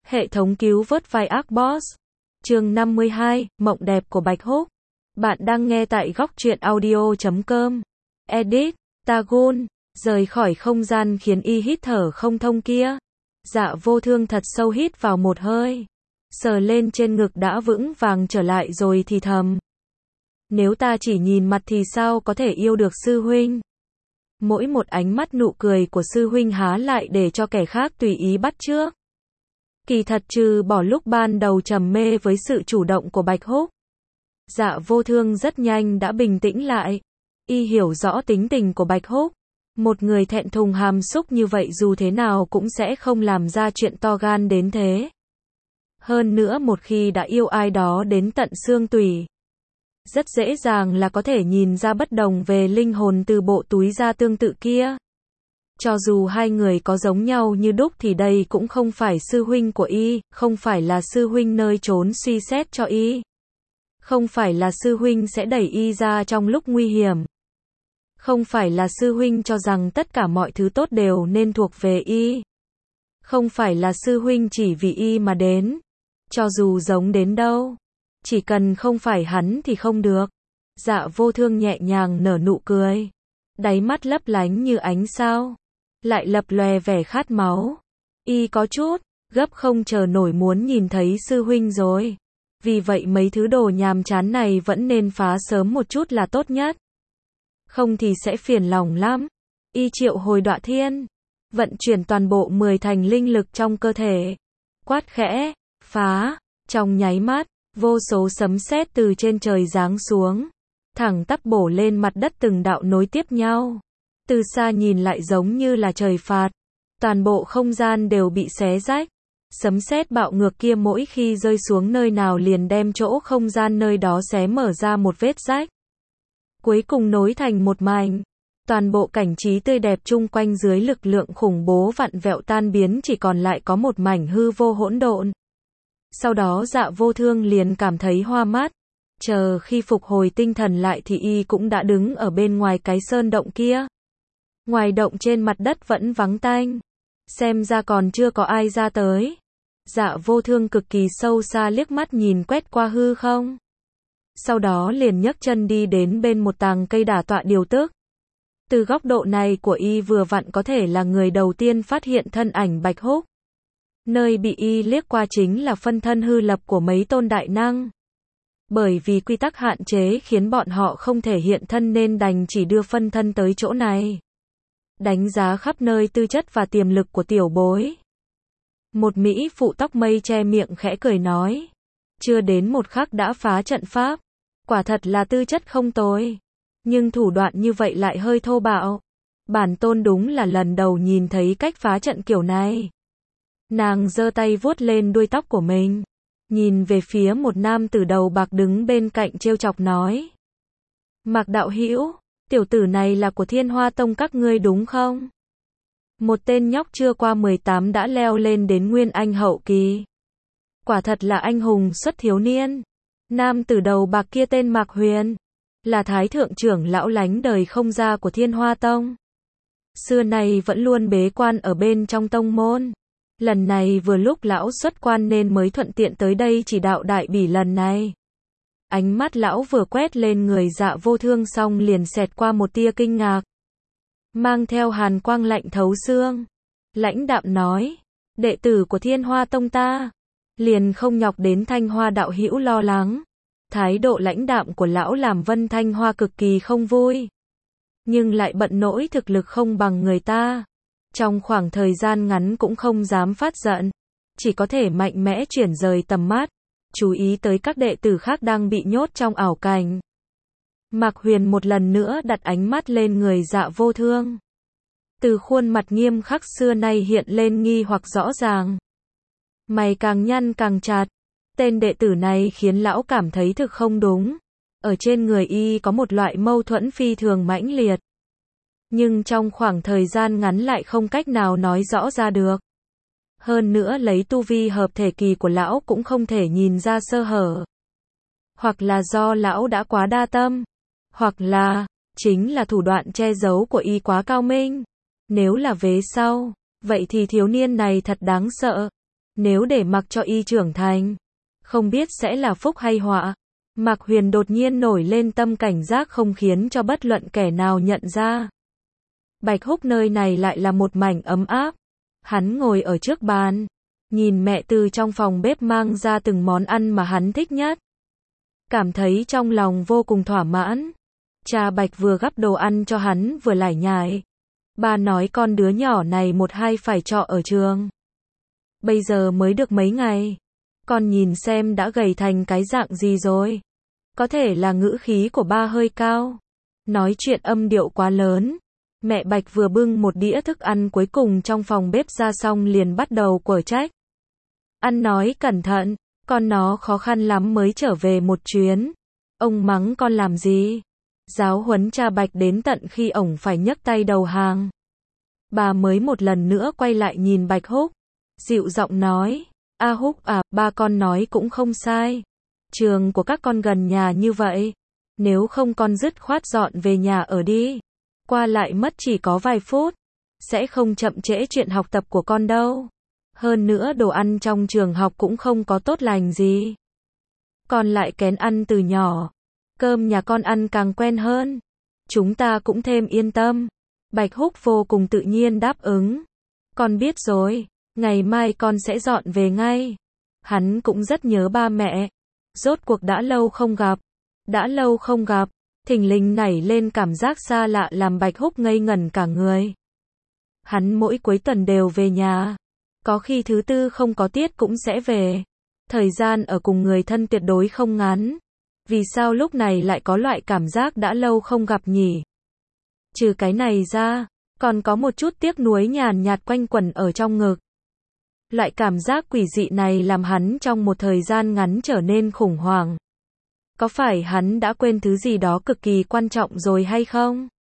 Hệ thống cứu vớt vai ác boss. Chương 52, Mộng đẹp của Bạch Húc. Bạn đang nghe tại góc truyện audio.com. Edit, Tagun, rời khỏi không gian khiến y hít thở không thông kia. Dạ vô thương thật sâu hít vào một hơi. Sờ lên trên ngực đã vững vàng trở lại rồi thì thầm. Nếu ta chỉ nhìn mặt thì sao có thể yêu được sư huynh. Mỗi một ánh mắt nụ cười của sư huynh há lại để cho kẻ khác tùy ý bắt chước. Kỳ thật trừ bỏ lúc ban đầu trầm mê với sự chủ động của Bạch Húc. Dạ vô thương rất nhanh đã bình tĩnh lại. Y hiểu rõ tính tình của Bạch Húc. Một người thẹn thùng hàm xúc như vậy dù thế nào cũng sẽ không làm ra chuyện to gan đến thế. Hơn nữa một khi đã yêu ai đó đến tận xương tủy. Rất dễ dàng là có thể nhìn ra bất đồng về linh hồn từ bộ túi da tương tự kia. Cho dù hai người có giống nhau như đúc thì đây cũng không phải sư huynh của y, không phải là sư huynh nơi trốn suy xét cho y. Không phải là sư huynh sẽ đẩy y ra trong lúc nguy hiểm. Không phải là sư huynh cho rằng tất cả mọi thứ tốt đều nên thuộc về y. Không phải là sư huynh chỉ vì y mà đến. Cho dù giống đến đâu. Chỉ cần không phải hắn thì không được. Dạ vô thương nhẹ nhàng nở nụ cười. Đáy mắt lấp lánh như ánh sao. Lại lập lòe vẻ khát máu. Y có chút gấp không chờ nổi muốn nhìn thấy sư huynh rồi. Vì vậy mấy thứ đồ nhàm chán này vẫn nên phá sớm một chút là tốt nhất. Không thì sẽ phiền lòng lắm. Y triệu hồi Đọa Thiên. Vận chuyển toàn bộ 10 thành linh lực trong cơ thể. Quát khẽ, phá. Trong nháy mắt, vô số sấm sét từ trên trời giáng xuống. Thẳng tắp bổ lên mặt đất từng đạo nối tiếp nhau. Từ xa nhìn lại giống như là trời phạt. Toàn bộ không gian đều bị xé rách. Sấm sét bạo ngược kia mỗi khi rơi xuống nơi nào liền đem chỗ không gian nơi đó xé mở ra một vết rách. Cuối cùng nối thành một mảnh. Toàn bộ cảnh trí tươi đẹp chung quanh dưới lực lượng khủng bố vặn vẹo tan biến chỉ còn lại có một mảnh hư vô hỗn độn. Sau đó dạ vô thương liền cảm thấy hoa mắt. Chờ khi phục hồi tinh thần lại thì y cũng đã đứng ở bên ngoài cái sơn động kia. Ngoài động trên mặt đất vẫn vắng tanh. Xem ra còn chưa có ai ra tới. Dạ vô thương cực kỳ sâu xa liếc mắt nhìn quét qua hư không. Sau đó liền nhấc chân đi đến bên một tàng cây đả tọa điều tức. Từ góc độ này của y vừa vặn có thể là người đầu tiên phát hiện thân ảnh Bạch Húc. Nơi bị y liếc qua chính là phân thân hư lập của mấy tôn đại năng. Bởi vì quy tắc hạn chế khiến bọn họ không thể hiện thân nên đành chỉ đưa phân thân tới chỗ này. Đánh giá khắp nơi tư chất và tiềm lực của tiểu bối. Một mỹ phụ tóc mây che miệng khẽ cười nói. Chưa đến một khắc đã phá trận pháp. Quả thật là tư chất không tồi. Nhưng thủ đoạn như vậy lại hơi thô bạo. Bản tôn đúng là lần đầu nhìn thấy cách phá trận kiểu này. Nàng giơ tay vuốt lên đuôi tóc của mình. Nhìn về phía một nam tử đầu bạc đứng bên cạnh trêu chọc nói. Mạc đạo hữu, tiểu tử này là của Thiên Hoa Tông các ngươi đúng không? Một tên nhóc chưa qua 18 đã leo lên đến Nguyên Anh hậu kỳ. Quả thật là anh hùng xuất thiếu niên. Nam tử đầu bạc kia tên Mạc Huyền. Là thái thượng trưởng lão lánh đời không ra của Thiên Hoa Tông. Xưa nay vẫn luôn bế quan ở bên trong tông môn. Lần này vừa lúc lão xuất quan nên mới thuận tiện tới đây chỉ đạo đại bỉ lần này. Ánh mắt lão vừa quét lên người dạ vô thương xong liền xẹt qua một tia kinh ngạc. Mang theo hàn quang lạnh thấu xương. Lãnh đạm nói. Đệ tử của Thiên Hoa Tông ta. Liền không nhọc đến Thanh Hoa đạo hữu lo lắng. Thái độ lãnh đạm của lão làm Vân Thanh Hoa cực kỳ không vui. Nhưng lại bận nỗi thực lực không bằng người ta. Trong khoảng thời gian ngắn cũng không dám phát giận. Chỉ có thể mạnh mẽ chuyển rời tầm mắt. Chú ý tới các đệ tử khác đang bị nhốt trong ảo cảnh. Mạc Huyền một lần nữa đặt ánh mắt lên người dạ vô thương. Từ khuôn mặt nghiêm khắc xưa nay hiện lên nghi hoặc rõ ràng. Mày càng nhăn càng chặt. Tên đệ tử này khiến lão cảm thấy thực không đúng. Ở trên người y có một loại mâu thuẫn phi thường mãnh liệt. Nhưng trong khoảng thời gian ngắn lại không cách nào nói rõ ra được. Hơn nữa lấy tu vi hợp thể kỳ của lão cũng không thể nhìn ra sơ hở. Hoặc là do lão đã quá đa tâm. Hoặc là, chính là thủ đoạn che giấu của y quá cao minh. Nếu là vế sau, vậy thì thiếu niên này thật đáng sợ. Nếu để mặc cho y trưởng thành, không biết sẽ là phúc hay họa. Mạc Huyền đột nhiên nổi lên tâm cảnh giác không khiến cho bất luận kẻ nào nhận ra. Bạch Húc nơi này lại là một mảnh ấm áp. Hắn ngồi ở trước bàn, nhìn mẹ từ trong phòng bếp mang ra từng món ăn mà hắn thích nhất. Cảm thấy trong lòng vô cùng thỏa mãn. Cha Bạch vừa gắp đồ ăn cho hắn vừa lải nhải. Ba nói con đứa nhỏ này một hai phải trọ ở trường. Bây giờ mới được mấy ngày. Con nhìn xem đã gầy thành cái dạng gì rồi. Có thể là ngữ khí của ba hơi cao. Nói chuyện âm điệu quá lớn. Mẹ Bạch vừa bưng một đĩa thức ăn cuối cùng trong phòng bếp ra xong liền bắt đầu quở trách. Ăn nói cẩn thận, con nó khó khăn lắm mới trở về một chuyến. Ông mắng con làm gì? Giáo huấn cha Bạch đến tận khi ổng phải nhấc tay đầu hàng. Bà mới một lần nữa quay lại nhìn Bạch Húc. Dịu giọng nói, A Húc à, ba con nói cũng không sai. Trường của các con gần nhà như vậy. Nếu không con dứt khoát dọn về nhà ở đi. Qua lại mất chỉ có vài phút. Sẽ không chậm trễ chuyện học tập của con đâu. Hơn nữa đồ ăn trong trường học cũng không có tốt lành gì. Con lại kén ăn từ nhỏ. Cơm nhà con ăn càng quen hơn. Chúng ta cũng thêm yên tâm. Bạch Húc vô cùng tự nhiên đáp ứng. Con biết rồi, ngày mai con sẽ dọn về ngay. Hắn cũng rất nhớ ba mẹ. Rốt cuộc đã lâu không gặp. Đã lâu không gặp. Thình lình nảy lên cảm giác xa lạ làm Bạch Húc ngây ngẩn cả người. Hắn mỗi cuối tuần đều về nhà. Có khi thứ tư không có tiết cũng sẽ về. Thời gian ở cùng người thân tuyệt đối không ngắn. Vì sao lúc này lại có loại cảm giác đã lâu không gặp nhỉ? Trừ cái này ra, còn có một chút tiếc nuối nhàn nhạt quanh quẩn ở trong ngực. Loại cảm giác quỷ dị này làm hắn trong một thời gian ngắn trở nên khủng hoảng. Có phải hắn đã quên thứ gì đó cực kỳ quan trọng rồi hay không?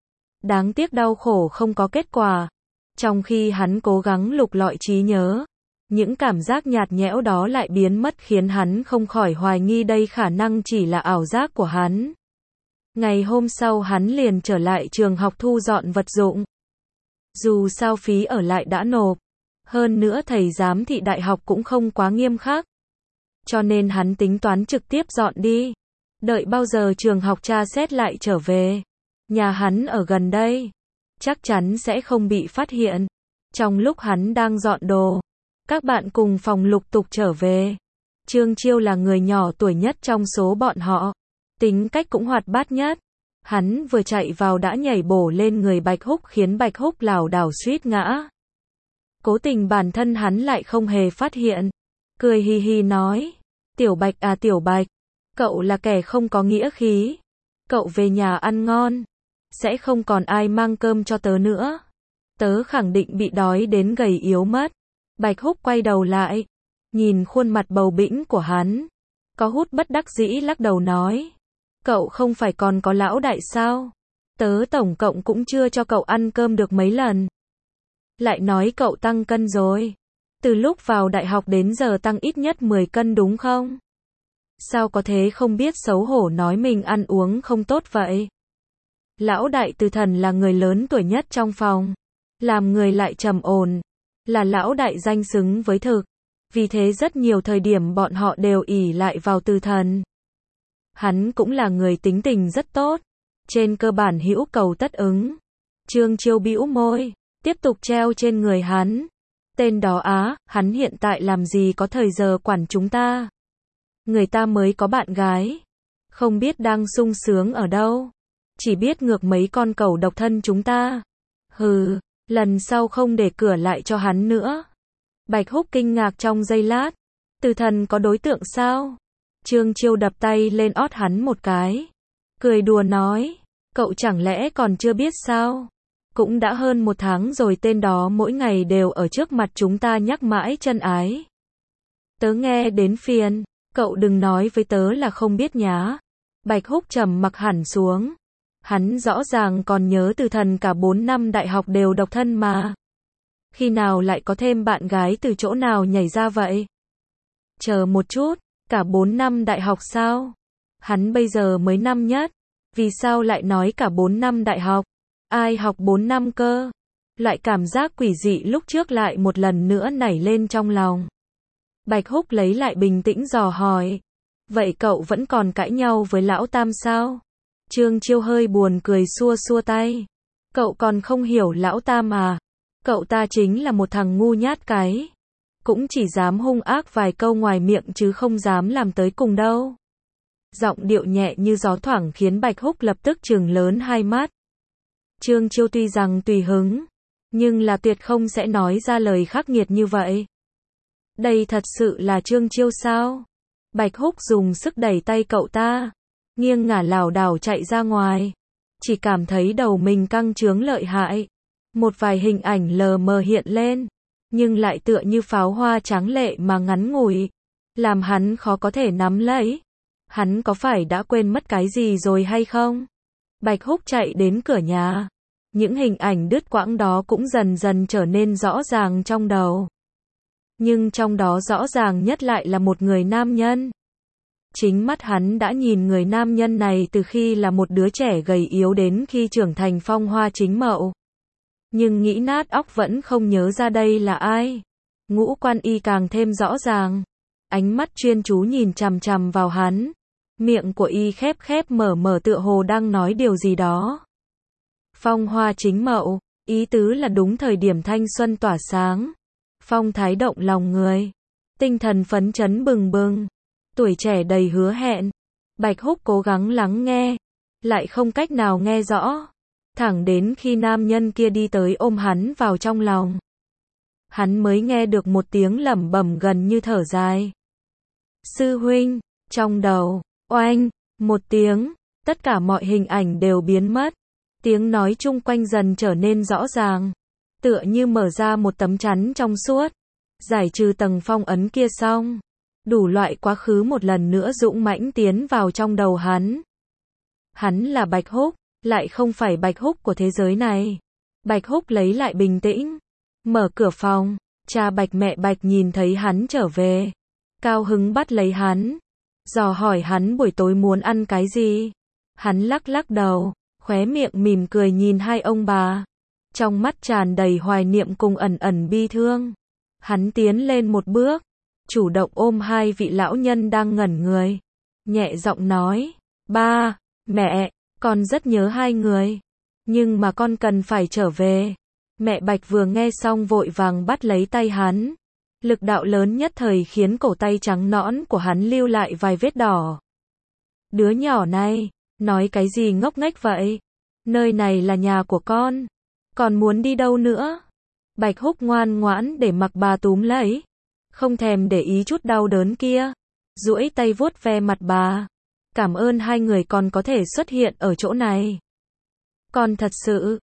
Đáng tiếc đau khổ không có kết quả. Trong khi hắn cố gắng lục lọi trí nhớ, những cảm giác nhạt nhẽo đó lại biến mất khiến hắn không khỏi hoài nghi đây khả năng chỉ là ảo giác của hắn. Ngày hôm sau hắn liền trở lại trường học thu dọn vật dụng. Dù sao phí ở lại đã nộp. Hơn nữa thầy giám thị đại học cũng không quá nghiêm khắc. Cho nên hắn tính toán trực tiếp dọn đi. Đợi bao giờ trường học tra xét lại trở về. Nhà hắn ở gần đây. Chắc chắn sẽ không bị phát hiện. Trong lúc hắn đang dọn đồ, các bạn cùng phòng lục tục trở về. Trương Chiêu là người nhỏ tuổi nhất trong số bọn họ. Tính cách cũng hoạt bát nhất. Hắn vừa chạy vào đã nhảy bổ lên người Bạch Húc khiến Bạch Húc lảo đảo suýt ngã. Cố tình bản thân hắn lại không hề phát hiện. Cười hi hi nói. Tiểu Bạch à Tiểu Bạch. Cậu là kẻ không có nghĩa khí. Cậu về nhà ăn ngon. Sẽ không còn ai mang cơm cho tớ nữa. Tớ khẳng định bị đói đến gầy yếu mất. Bạch Húc quay đầu lại. Nhìn khuôn mặt bầu bĩnh của hắn. Có hút bất đắc dĩ lắc đầu nói. Cậu không phải còn có lão đại sao? Tớ tổng cộng cũng chưa cho cậu ăn cơm được mấy lần. Lại nói cậu tăng cân rồi. Từ lúc vào đại học đến giờ tăng ít nhất 10 cân đúng không? Sao có thế không biết xấu hổ nói mình ăn uống không tốt vậy? Lão đại Từ Thần là người lớn tuổi nhất trong phòng. Làm người lại trầm ổn. Là lão đại danh xứng với thực. Vì thế rất nhiều thời điểm bọn họ đều ỷ lại vào Từ Thần. Hắn cũng là người tính tình rất tốt. Trên cơ bản hữu cầu tất ứng. Trương Chiêu bĩu môi. Tiếp tục treo trên người hắn. Tên đó á, hắn hiện tại làm gì có thời giờ quản chúng ta. Người ta mới có bạn gái. Không biết đang sung sướng ở đâu. Chỉ biết ngược mấy con cẩu độc thân chúng ta. Hừ, lần sau không để cửa lại cho hắn nữa. Bạch Húc kinh ngạc trong giây lát. Từ Thần có đối tượng sao? Trương Chiêu đập tay lên ót hắn một cái. Cười đùa nói. Cậu chẳng lẽ còn chưa biết sao? Cũng đã hơn 1 tháng rồi tên đó mỗi ngày đều ở trước mặt chúng ta nhắc mãi chân ái. Tớ nghe đến phiền. Cậu đừng nói với tớ là không biết nhá. Bạch Húc trầm mặc hẳn xuống. Hắn rõ ràng còn nhớ Từ Thần cả 4 năm đại học đều độc thân mà. Khi nào lại có thêm bạn gái từ chỗ nào nhảy ra vậy? Chờ một chút, cả 4 năm đại học sao? Hắn bây giờ mới năm nhất. Vì sao lại nói cả 4 năm đại học? Ai học 4 năm cơ? Loại cảm giác quỷ dị lúc trước lại một lần nữa nảy lên trong lòng. Bạch Húc lấy lại bình tĩnh dò hỏi. Vậy cậu vẫn còn cãi nhau với lão Tam sao? Trương Chiêu hơi buồn cười xua xua tay. Cậu còn không hiểu lão Tam à? Cậu ta chính là một thằng ngu nhát cái. Cũng chỉ dám hung ác vài câu ngoài miệng chứ không dám làm tới cùng đâu. Giọng điệu nhẹ như gió thoảng khiến Bạch Húc lập tức trừng lớn hai mắt. Trương Chiêu tuy rằng tùy hứng, nhưng là tuyệt không sẽ nói ra lời khắc nghiệt như vậy. Đây thật sự là Trương Chiêu sao? Bạch Húc dùng sức đẩy tay cậu ta, nghiêng ngả lảo đảo chạy ra ngoài. Chỉ cảm thấy đầu mình căng trướng lợi hại. Một vài hình ảnh lờ mờ hiện lên, nhưng lại tựa như pháo hoa tráng lệ mà ngắn ngủi, làm hắn khó có thể nắm lấy. Hắn có phải đã quên mất cái gì rồi hay không? Bạch Húc chạy đến cửa nhà. Những hình ảnh đứt quãng đó cũng dần dần trở nên rõ ràng trong đầu. Nhưng trong đó rõ ràng nhất lại là một người nam nhân. Chính mắt hắn đã nhìn người nam nhân này từ khi là một đứa trẻ gầy yếu đến khi trưởng thành phong hoa chính mậu. Nhưng nghĩ nát óc vẫn không nhớ ra đây là ai. Ngũ quan y càng thêm rõ ràng. Ánh mắt chuyên chú nhìn chằm chằm vào hắn. Miệng của y khép khép mở mở tựa hồ đang nói điều gì đó. Phong hoa chính mậu, ý tứ là đúng thời điểm thanh xuân tỏa sáng. Phong thái động lòng người. Tinh thần phấn chấn bừng bừng. Tuổi trẻ đầy hứa hẹn. Bạch Húc cố gắng lắng nghe. Lại không cách nào nghe rõ. Thẳng đến khi nam nhân kia đi tới ôm hắn vào trong lòng. Hắn mới nghe được một tiếng lẩm bẩm gần như thở dài. Sư huynh, trong đầu, oanh, một tiếng, tất cả mọi hình ảnh đều biến mất. Tiếng nói chung quanh dần trở nên rõ ràng. Tựa như mở ra một tấm chắn trong suốt. Giải trừ tầng phong ấn kia xong. Đủ loại quá khứ một lần nữa dũng mãnh tiến vào trong đầu hắn. Hắn là Bạch Húc, lại không phải Bạch Húc của thế giới này. Bạch Húc lấy lại bình tĩnh. Mở cửa phòng. Cha Bạch mẹ Bạch nhìn thấy hắn trở về. Cao hứng bắt lấy hắn. Dò hỏi hắn buổi tối muốn ăn cái gì. Hắn lắc lắc đầu. Khóe miệng mỉm cười nhìn hai ông bà. Trong mắt tràn đầy hoài niệm cùng ẩn ẩn bi thương. Hắn tiến lên một bước. Chủ động ôm hai vị lão nhân đang ngẩn người. Nhẹ giọng nói. Ba, mẹ, con rất nhớ hai người. Nhưng mà con cần phải trở về. Mẹ Bạch vừa nghe xong vội vàng bắt lấy tay hắn. Lực đạo lớn nhất thời khiến cổ tay trắng nõn của hắn lưu lại vài vết đỏ. Đứa nhỏ này, nói cái gì ngốc nghếch vậy? Nơi này là nhà của con. Còn muốn đi đâu nữa? Bạch Húc ngoan ngoãn để mặc bà túm lấy. Không thèm để ý chút đau đớn kia. Duỗi tay vuốt ve mặt bà. Cảm ơn hai người còn có thể xuất hiện ở chỗ này. Con thật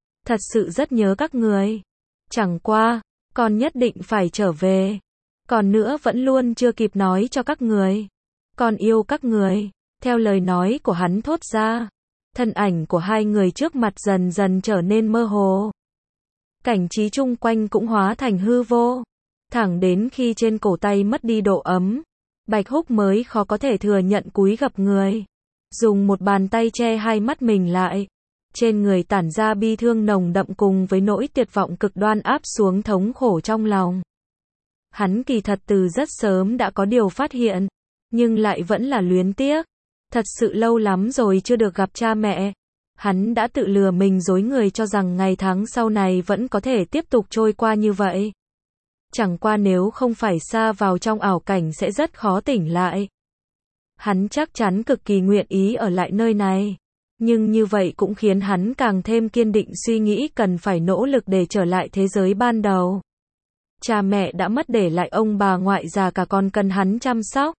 sự rất nhớ các người. Chẳng qua, con nhất định phải trở về. Còn nữa vẫn luôn chưa kịp nói cho các người. Con yêu các người. Theo lời nói của hắn thốt ra. Thân ảnh của hai người trước mặt dần dần trở nên mơ hồ. Cảnh trí chung quanh cũng hóa thành hư vô. Thẳng đến khi trên cổ tay mất đi độ ấm. Bạch Húc mới khó có thể thừa nhận cúi gập người. Dùng một bàn tay che hai mắt mình lại. Trên người tản ra bi thương nồng đậm cùng với nỗi tuyệt vọng cực đoan áp xuống thống khổ trong lòng. Hắn kỳ thật từ rất sớm đã có điều phát hiện. Nhưng lại vẫn là luyến tiếc. Thật sự lâu lắm rồi chưa được gặp cha mẹ. Hắn đã tự lừa mình dối người cho rằng ngày tháng sau này vẫn có thể tiếp tục trôi qua như vậy. Chẳng qua nếu không phải xa vào trong ảo cảnh sẽ rất khó tỉnh lại. Hắn chắc chắn cực kỳ nguyện ý ở lại nơi này. Nhưng như vậy cũng khiến hắn càng thêm kiên định suy nghĩ cần phải nỗ lực để trở lại thế giới ban đầu. Cha mẹ đã mất để lại ông bà ngoại già cả còn cần hắn chăm sóc.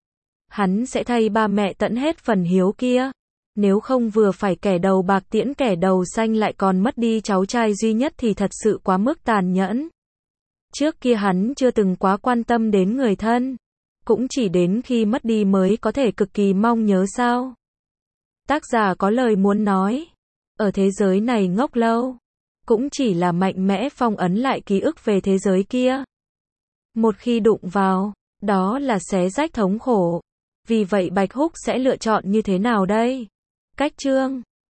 Hắn sẽ thay ba mẹ tận hết phần hiếu kia. Nếu không vừa phải kẻ đầu bạc tiễn kẻ đầu xanh lại còn mất đi cháu trai duy nhất thì thật sự quá mức tàn nhẫn. Trước kia hắn chưa từng quá quan tâm đến người thân. Cũng chỉ đến khi mất đi mới có thể cực kỳ mong nhớ sao. Tác giả có lời muốn nói. Ở thế giới này ngốc lâu. Cũng chỉ là mạnh mẽ phong ấn lại ký ức về thế giới kia. Một khi đụng vào, đó là xé rách thống khổ. Vì vậy Bạch Húc sẽ lựa chọn như thế nào đây? Cách chương